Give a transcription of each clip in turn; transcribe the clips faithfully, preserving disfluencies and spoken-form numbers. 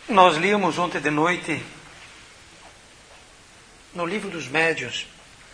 Nós líamos ontem de noite no livro dos Médiuns.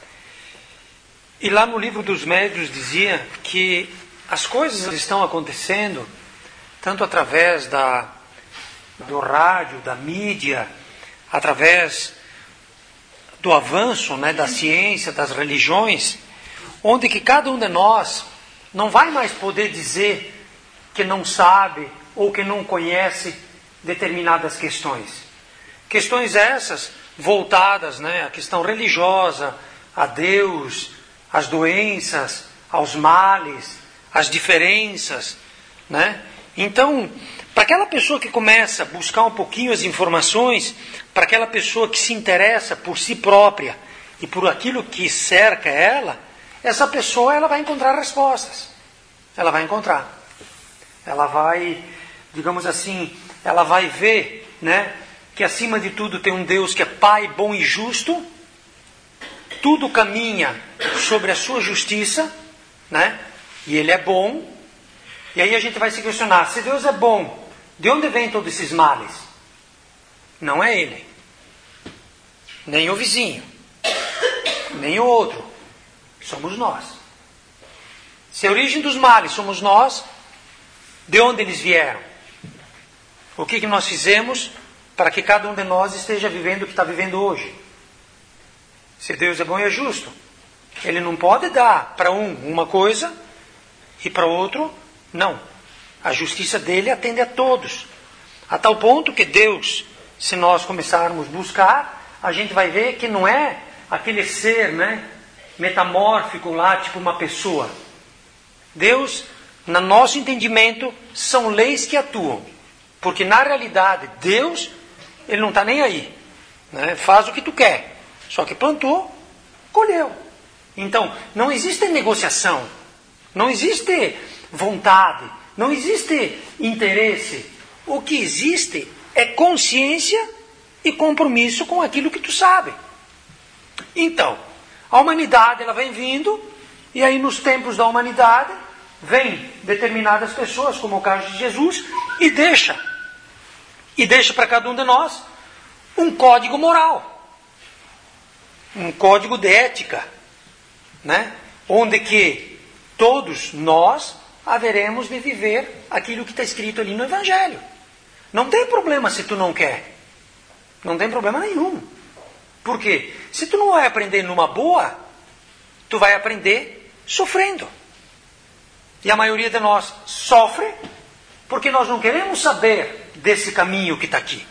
E lá no livro dos Médiuns dizia que as coisas estão acontecendo tanto através da, do rádio, da mídia, através do avanço, né, da ciência, das religiões, onde que cada um de nós não vai mais poder dizer que não sabe ou que não conhece determinadas questões. Questões essas voltadas, né, à questão religiosa, a Deus, às doenças, aos males, às diferenças, né? Então, para aquela pessoa que começa a buscar um pouquinho as informações, para aquela pessoa que se interessa por si própria e por aquilo que cerca ela, essa pessoa ela vai encontrar respostas. Ela vai encontrar. Ela vai, digamos assim, ela vai ver, né, que acima de tudo tem um Deus que é Pai bom e justo, tudo caminha sobre a sua justiça, né, e Ele é bom. E aí a gente vai se questionar, se Deus é bom, de onde vem todos esses males? Não é Ele, nem o vizinho, nem o outro, somos nós. Se a origem dos males somos nós, de onde eles vieram? O que, que nós fizemos para que cada um de nós esteja vivendo o que está vivendo hoje? Se Deus é bom e é justo, Ele não pode dar para um uma coisa e para outro não. A justiça dele atende a todos. A tal ponto que Deus, se nós começarmos a buscar, a gente vai ver que não é aquele ser, né, metamórfico lá, tipo uma pessoa. Deus, no nosso entendimento, são leis que atuam. Porque na realidade, Deus, Ele não está nem aí, né? Faz o que tu quer. Só que plantou, colheu. Então, não existe negociação. Não existe vontade. Não existe interesse. O que existe é consciência e compromisso com aquilo que tu sabe. Então, a humanidade ela vem vindo, e aí nos tempos da humanidade, vem determinadas pessoas, como o caso de Jesus, e deixa, e deixa para cada um de nós um código moral, um código de ética, né? Onde que todos nós haveremos de viver aquilo que está escrito ali no Evangelho. Não tem problema se tu não quer, não tem problema nenhum. Por quê? Se tu não vai aprender numa boa, tu vai aprender sofrendo. E a maioria de nós sofre porque nós não queremos saber desse caminho que está aqui.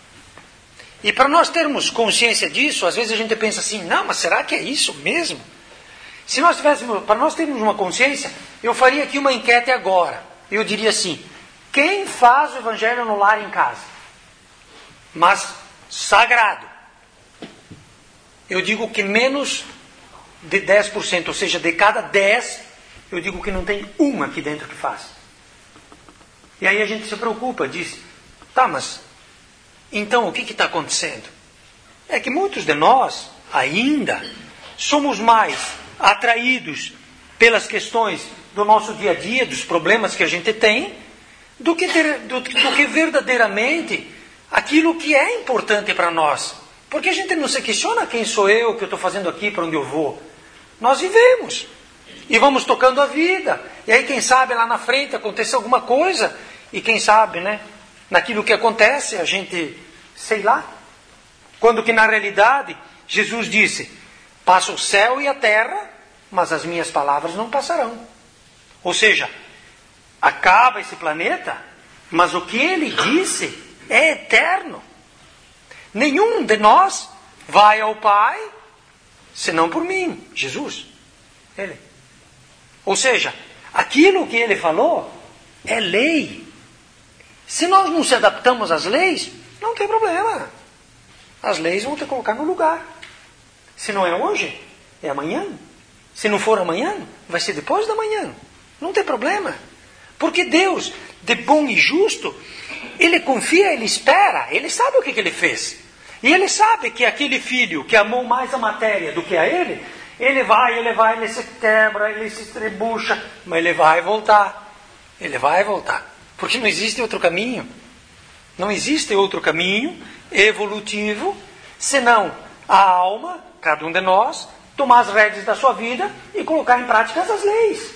E para nós termos consciência disso, às vezes a gente pensa assim, não, mas será que é isso mesmo? Se nós tivéssemos, para nós termos uma consciência, eu faria aqui uma enquete agora. Eu diria assim, quem faz o Evangelho no lar em casa? Mas sagrado. Eu digo que menos de dez por cento, ou seja, de cada dez, eu digo que não tem um aqui dentro que faz. E aí a gente se preocupa, diz, tá, mas então o que está acontecendo? É que muitos de nós, ainda, somos mais atraídos pelas questões do nosso dia a dia, dos problemas que a gente tem, do que, ter, do, do que verdadeiramente aquilo que é importante para nós. Porque a gente não se questiona quem sou eu, o que eu estou fazendo aqui, para onde eu vou. Nós vivemos. E vamos tocando a vida. E aí, quem sabe, lá na frente acontece alguma coisa. E quem sabe, né? Naquilo que acontece, a gente, sei lá. Quando que na realidade, Jesus disse, passa o céu e a terra, mas as minhas palavras não passarão. Ou seja, acaba esse planeta, mas o que ele disse é eterno. Nenhum de nós vai ao Pai, senão por mim, Jesus. Ele. Ou seja, aquilo que ele falou é lei. Se nós não se adaptamos às leis, não tem problema. As leis vão te colocar no lugar. Se não é hoje, é amanhã. Se não for amanhã, vai ser depois da manhã. Não tem problema. Porque Deus, de bom e justo, Ele confia, Ele espera, Ele sabe o que, que Ele fez. E Ele sabe que aquele filho que amou mais a matéria do que a Ele, Ele vai, Ele vai, Ele se quebra, Ele se estrebucha, mas Ele vai voltar. Ele vai voltar. Porque não existe outro caminho. Não existe outro caminho evolutivo senão a alma, cada um de nós, tomar as rédeas da sua vida e colocar em prática essas leis.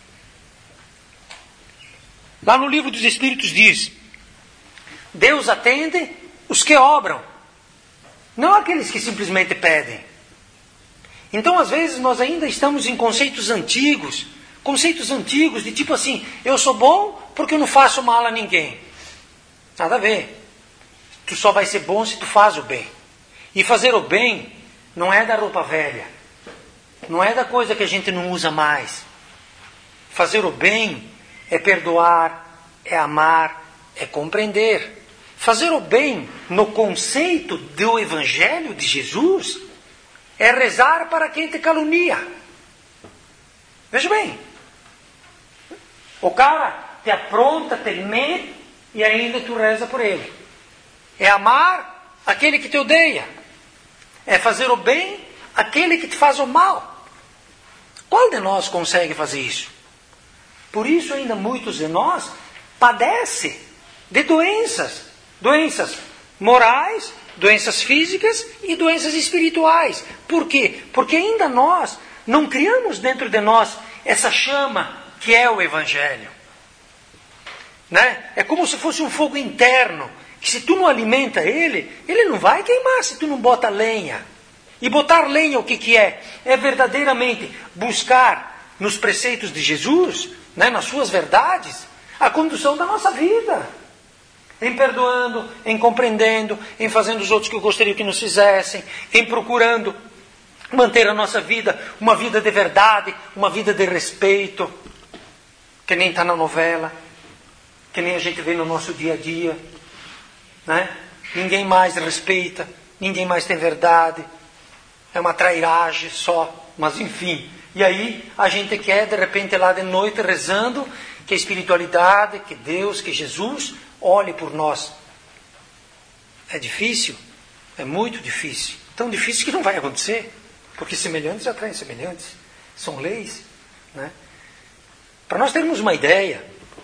Lá no livro dos Espíritos diz: Deus atende os que obram, não aqueles que simplesmente pedem. Então, às vezes, nós ainda estamos em conceitos antigos, conceitos antigos de tipo assim, eu sou bom porque eu não faço mal a ninguém. Nada a ver. Tu só vai ser bom se tu faz o bem. E fazer o bem não é da roupa velha. Não é da coisa que a gente não usa mais. Fazer o bem é perdoar, é amar, é compreender. Fazer o bem no conceito do Evangelho de Jesus é rezar para quem te calunia. Veja bem. O cara te apronta, te mente e ainda tu reza por ele. É amar aquele que te odeia. É fazer o bem àquele que te faz o mal. Qual de nós consegue fazer isso? Por isso ainda muitos de nós padecem de doenças. Doenças morais, doenças físicas e doenças espirituais. Por quê? Porque ainda nós não criamos dentro de nós essa chama que é o Evangelho. Né? É como se fosse um fogo interno, que se tu não alimenta ele, ele não vai queimar se tu não bota lenha. E botar lenha o que, que é? É verdadeiramente buscar nos preceitos de Jesus, né, nas suas verdades, a condução da nossa vida. Em perdoando, em compreendendo, em fazendo os outros que eu gostaria que nos fizessem, em procurando manter a nossa vida uma vida de verdade, uma vida de respeito, que nem está na novela, que nem a gente vê no nosso dia a dia. Né? Ninguém mais respeita, ninguém mais tem verdade, é uma trairagem só, mas enfim. E aí a gente quer de repente lá de noite rezando que a espiritualidade, que Deus, que Jesus olhe por nós. É difícil, é muito difícil, tão difícil que não vai acontecer, porque semelhantes atraem semelhantes, são leis. Né? Para nós termos uma ideia,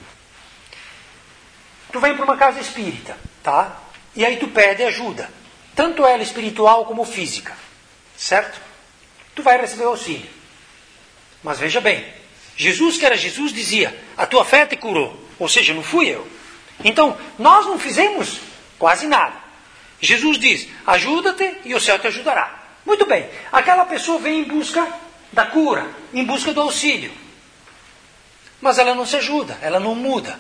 tu vem para uma casa espírita, tá? E aí tu pede ajuda, tanto ela espiritual como física, certo? Tu vai receber auxílio. Mas veja bem, Jesus, que era Jesus, dizia, a tua fé te curou, ou seja, não fui eu. Então, nós não fizemos quase nada. Jesus diz, ajuda-te e o céu te ajudará. Muito bem, aquela pessoa vem em busca da cura, em busca do auxílio. Mas ela não se ajuda, ela não muda.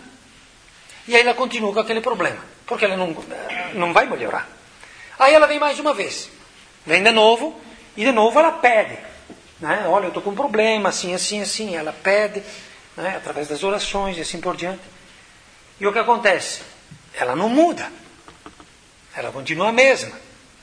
E aí ela continua com aquele problema, porque ela não, não vai melhorar. Aí ela vem mais uma vez, vem de novo, e de novo ela pede. Né? Olha, eu estou com um problema, assim, assim, assim. Ela pede, né? Através das orações e assim por diante. E o que acontece? Ela não muda. Ela continua a mesma.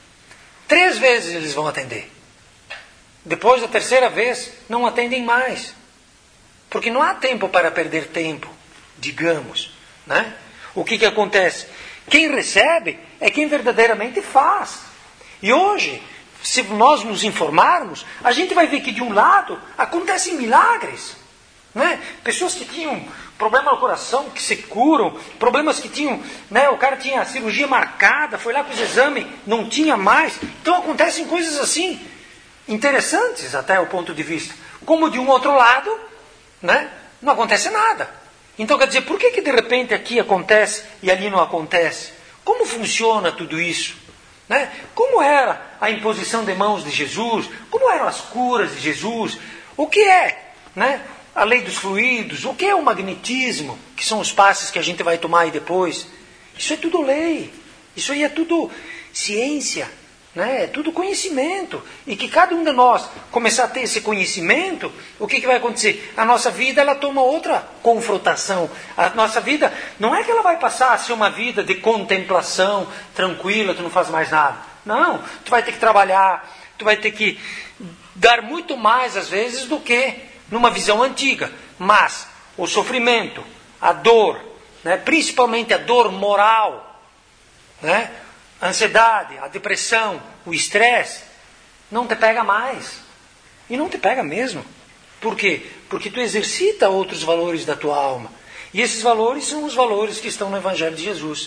Três vezes eles vão atender. Depois da terceira vez, não atendem mais. Porque não há tempo para perder tempo, digamos. Né? O que, que acontece? Quem recebe é quem verdadeiramente faz. E hoje, se nós nos informarmos, a gente vai ver que de um lado acontecem milagres. Né? Pessoas que tinham problema no coração, que se curam, problemas que tinham, né? O cara tinha cirurgia marcada, foi lá com os exames, não tinha mais. Então acontecem coisas assim, interessantes até o ponto de vista. Como de um outro lado, né? Não acontece nada. Então quer dizer, por que, que de repente aqui acontece e ali não acontece? Como funciona tudo isso? Né? Como era a imposição de mãos de Jesus? Como eram as curas de Jesus? O que é, né, a lei dos fluidos? O que é o magnetismo? Que são os passos que a gente vai tomar aí depois. Isso é tudo lei. Isso aí é tudo ciência. Né? É tudo conhecimento. E que cada um de nós começar a ter esse conhecimento, o que, que vai acontecer? A nossa vida ela toma outra confrontação. A nossa vida não é que ela vai passar a ser uma vida de contemplação, tranquila, tu não faz mais nada. Não, tu vai ter que trabalhar, tu vai ter que dar muito mais às vezes do que numa visão antiga. Mas o sofrimento, a dor, né? Principalmente a dor moral, né? A ansiedade, a depressão, o estresse, não te pega mais. E não te pega mesmo. Por quê? Porque tu exercita outros valores da tua alma. E esses valores são os valores que estão no Evangelho de Jesus.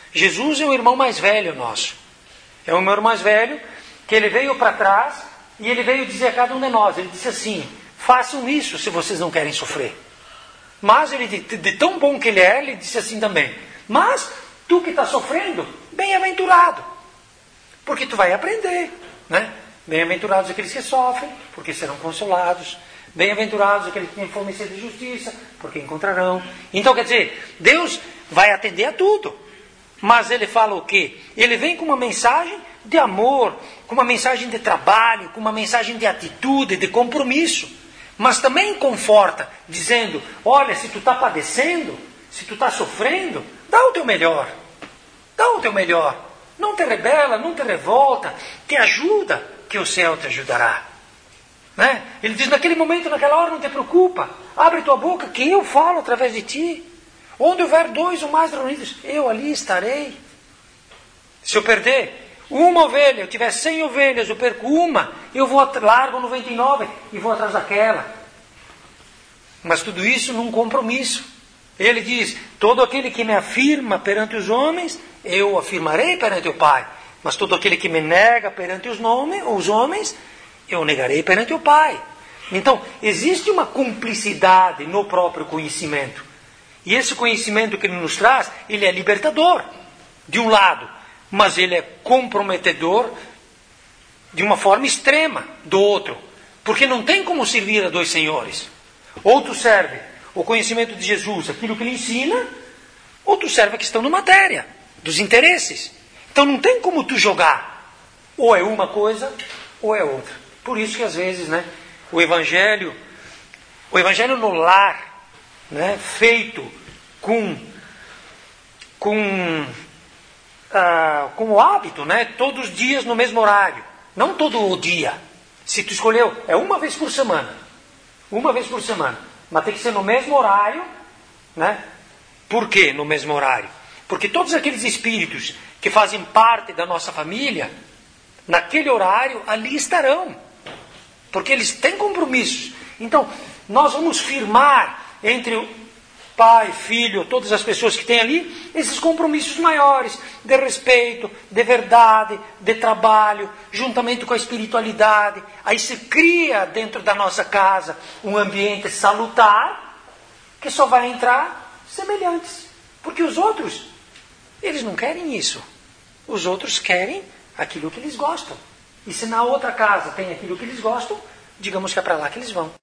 Jesus é o irmão mais velho nosso. É o irmão mais velho que ele veio para trás e ele veio dizer a cada um de nós. Ele disse assim, façam isso se vocês não querem sofrer. Mas ele, de, de tão bom que ele é, ele disse assim também, mas tu que está sofrendo, bem-aventurado, porque tu vai aprender, né? Bem-aventurados aqueles que sofrem, porque serão consolados. Bem-aventurados aqueles que têm fome e sede de justiça, porque encontrarão. Então, quer dizer, Deus vai atender a tudo. Mas ele fala o quê? Ele vem com uma mensagem de amor, com uma mensagem de trabalho, com uma mensagem de atitude, de compromisso. Mas também conforta, dizendo, olha, se tu está padecendo, se tu está sofrendo, dá o teu melhor. Dá o teu melhor. Não te rebela, não te revolta, te ajuda, que o céu te ajudará. Né? Ele diz, naquele momento, naquela hora, não te preocupa. Abre tua boca, que eu falo através de ti. Onde houver dois ou mais reunidos, eu ali estarei. Se eu perder uma ovelha, eu tiver cem ovelhas, eu perco uma, eu vou largo noventa e nove e vou atrás daquela. Mas tudo isso num compromisso. Ele diz, todo aquele que me afirma perante os homens, eu afirmarei perante o Pai. Mas todo aquele que me nega perante os, nome, os homens, eu negarei perante o Pai. Então, existe uma cumplicidade no próprio conhecimento. E esse conhecimento que ele nos traz, ele é libertador, de um lado. Mas ele é comprometedor de uma forma extrema, do outro. Porque não tem como servir a dois senhores. Ou tu serve o conhecimento de Jesus, aquilo que ele ensina, ou tu serve a questão da matéria, dos interesses. Então não tem como tu jogar. Ou é uma coisa, ou é outra. Por isso que às vezes, né, o evangelho, o evangelho no lar, né, feito com, com, ah, com o hábito, né, todos os dias no mesmo horário. Não todo o dia. Se tu escolheu, é uma vez por semana. Uma vez por semana. Mas tem que ser no mesmo horário, né? Por que no mesmo horário? Porque todos aqueles espíritos que fazem parte da nossa família, naquele horário, ali estarão. Porque eles têm compromissos. Então, nós vamos firmar entre o pai, filho, todas as pessoas que têm ali, esses compromissos maiores, de respeito, de verdade, de trabalho, juntamente com a espiritualidade. Aí se cria dentro da nossa casa um ambiente salutar, que só vai entrar semelhantes. Porque os outros, eles não querem isso. Os outros querem aquilo que eles gostam. E se na outra casa tem aquilo que eles gostam, digamos que é para lá que eles vão.